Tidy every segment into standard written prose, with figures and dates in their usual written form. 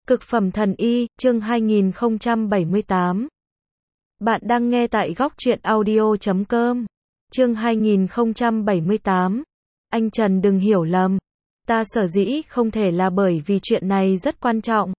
Cực phẩm thần y, chương 2078. Bạn đang nghe tại góc truyện audio.com. Chương 2078. Anh Trần đừng hiểu lầm. Ta sở dĩ không thể là bởi vì chuyện này rất quan trọng.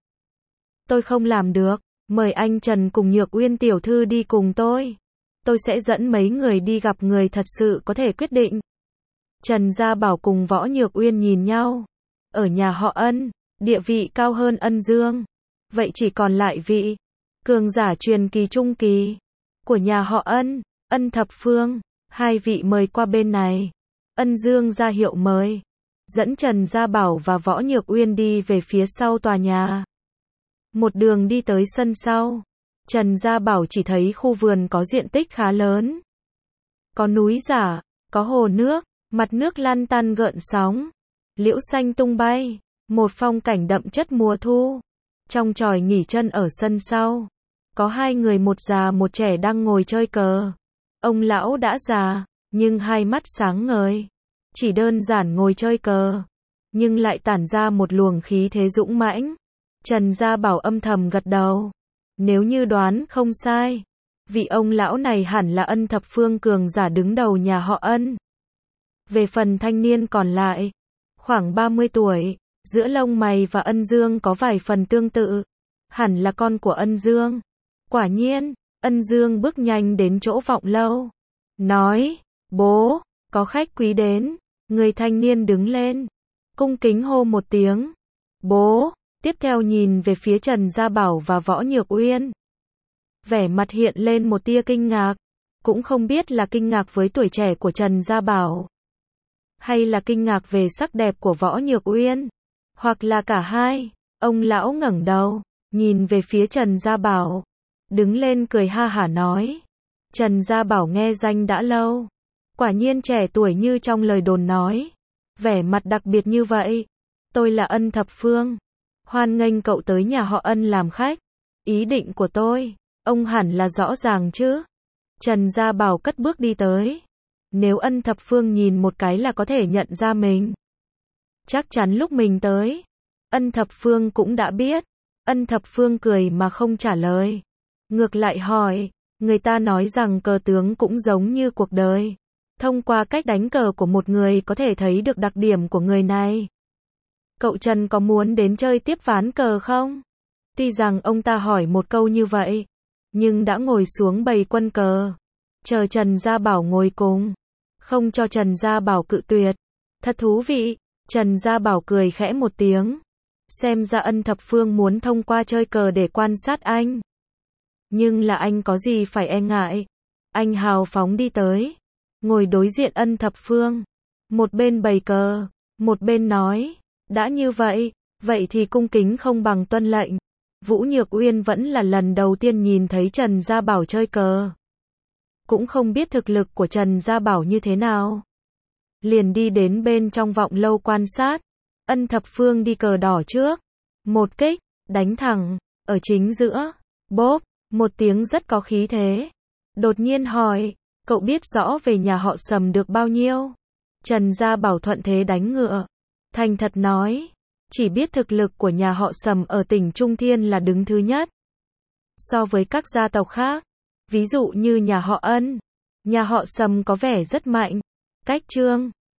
Tôi không làm được. Mời anh Trần cùng Nhược Uyên tiểu thư đi cùng tôi. Tôi sẽ dẫn mấy người đi gặp người thật sự có thể quyết định. Trần Gia Bảo cùng Võ Nhược Uyên nhìn nhau. Ở nhà họ Ân, địa vị cao hơn Ân Dương. Vậy chỉ còn lại vị cường giả truyền kỳ trung kỳ của nhà họ Ân, Ân Thập Phương. Hai vị mời qua bên này. Ân Dương ra hiệu mời, dẫn Trần Gia Bảo và Võ Nhược Uyên đi về phía sau tòa nhà. Một đường đi tới sân sau, Trần Gia Bảo chỉ thấy khu vườn có diện tích khá lớn. Có núi giả, có hồ nước, mặt nước lăn tăn gợn sóng, liễu xanh tung bay, một phong cảnh đậm chất mùa thu. Trong chòi nghỉ chân ở sân sau, có hai người một già một trẻ đang ngồi chơi cờ. Ông lão đã già, nhưng hai mắt sáng ngời, chỉ đơn giản ngồi chơi cờ, nhưng lại tản ra một luồng khí thế dũng mãnh. Trần Gia Bảo âm thầm gật đầu. Nếu như đoán không sai, vị ông lão này hẳn là Ân Thập Phương cường giả đứng đầu nhà họ Ân. Về phần thanh niên còn lại, khoảng 30 tuổi, giữa lông mày và Ân Dương có vài phần tương tự, hẳn là con của Ân Dương. Quả nhiên, Ân Dương bước nhanh đến chỗ Vọng Lâu, nói, bố, có khách quý đến. Người thanh niên đứng lên, cung kính hô một tiếng, bố, tiếp theo nhìn về phía Trần Gia Bảo và Võ Nhược Uyên. Vẻ mặt hiện lên một tia kinh ngạc, cũng không biết là kinh ngạc với tuổi trẻ của Trần Gia Bảo, hay là kinh ngạc về sắc đẹp của Võ Nhược Uyên, hoặc là cả hai. Ông lão ngẩng đầu, nhìn về phía Trần Gia Bảo, đứng lên cười ha hả nói, Trần Gia Bảo nghe danh đã lâu, quả nhiên trẻ tuổi như trong lời đồn nói, vẻ mặt đặc biệt như vậy. Tôi là Ân Thập Phương, hoan nghênh cậu tới nhà họ Ân làm khách. Ý định của tôi, ông hẳn là rõ ràng chứ. Trần Gia Bảo cất bước đi tới. Nếu Ân Thập Phương nhìn một cái là có thể nhận ra mình, chắc chắn lúc mình tới, Ân Thập Phương cũng đã biết. Ân Thập Phương cười mà không trả lời, ngược lại hỏi, người ta nói rằng cờ tướng cũng giống như cuộc đời, thông qua cách đánh cờ của một người có thể thấy được đặc điểm của người này. Cậu Trần có muốn đến chơi tiếp ván cờ không? Tuy rằng ông ta hỏi một câu như vậy, nhưng đã ngồi xuống bày quân cờ, chờ Trần Gia Bảo ngồi cùng, không cho Trần Gia Bảo cự tuyệt. Thật thú vị. Trần Gia Bảo cười khẽ một tiếng. Xem ra Ân Thập Phương muốn thông qua chơi cờ để quan sát anh. Nhưng là anh có gì phải e ngại. Anh hào phóng đi tới, ngồi đối diện Ân Thập Phương, một bên bày cờ, một bên nói, đã như vậy, vậy thì cung kính không bằng tuân lệnh. Vũ Nhược Uyên vẫn là lần đầu tiên nhìn thấy Trần Gia Bảo chơi cờ, cũng không biết thực lực của Trần Gia Bảo như thế nào, liền đi đến bên trong Vọng Lâu quan sát. Ân Thập Phương đi cờ đỏ trước, một kích, đánh thẳng, ở chính giữa, bốp, một tiếng rất có khí thế. Đột nhiên hỏi, cậu biết rõ về nhà họ Sầm được bao nhiêu? Trần Gia Bảo thuận thế đánh ngựa, thành thật nói, chỉ biết thực lực của nhà họ Sầm ở tỉnh Trung Thiên là đứng thứ nhất. So với các gia tộc khác, ví dụ như nhà họ Ân, nhà họ Sầm có vẻ rất mạnh. Cách Trương,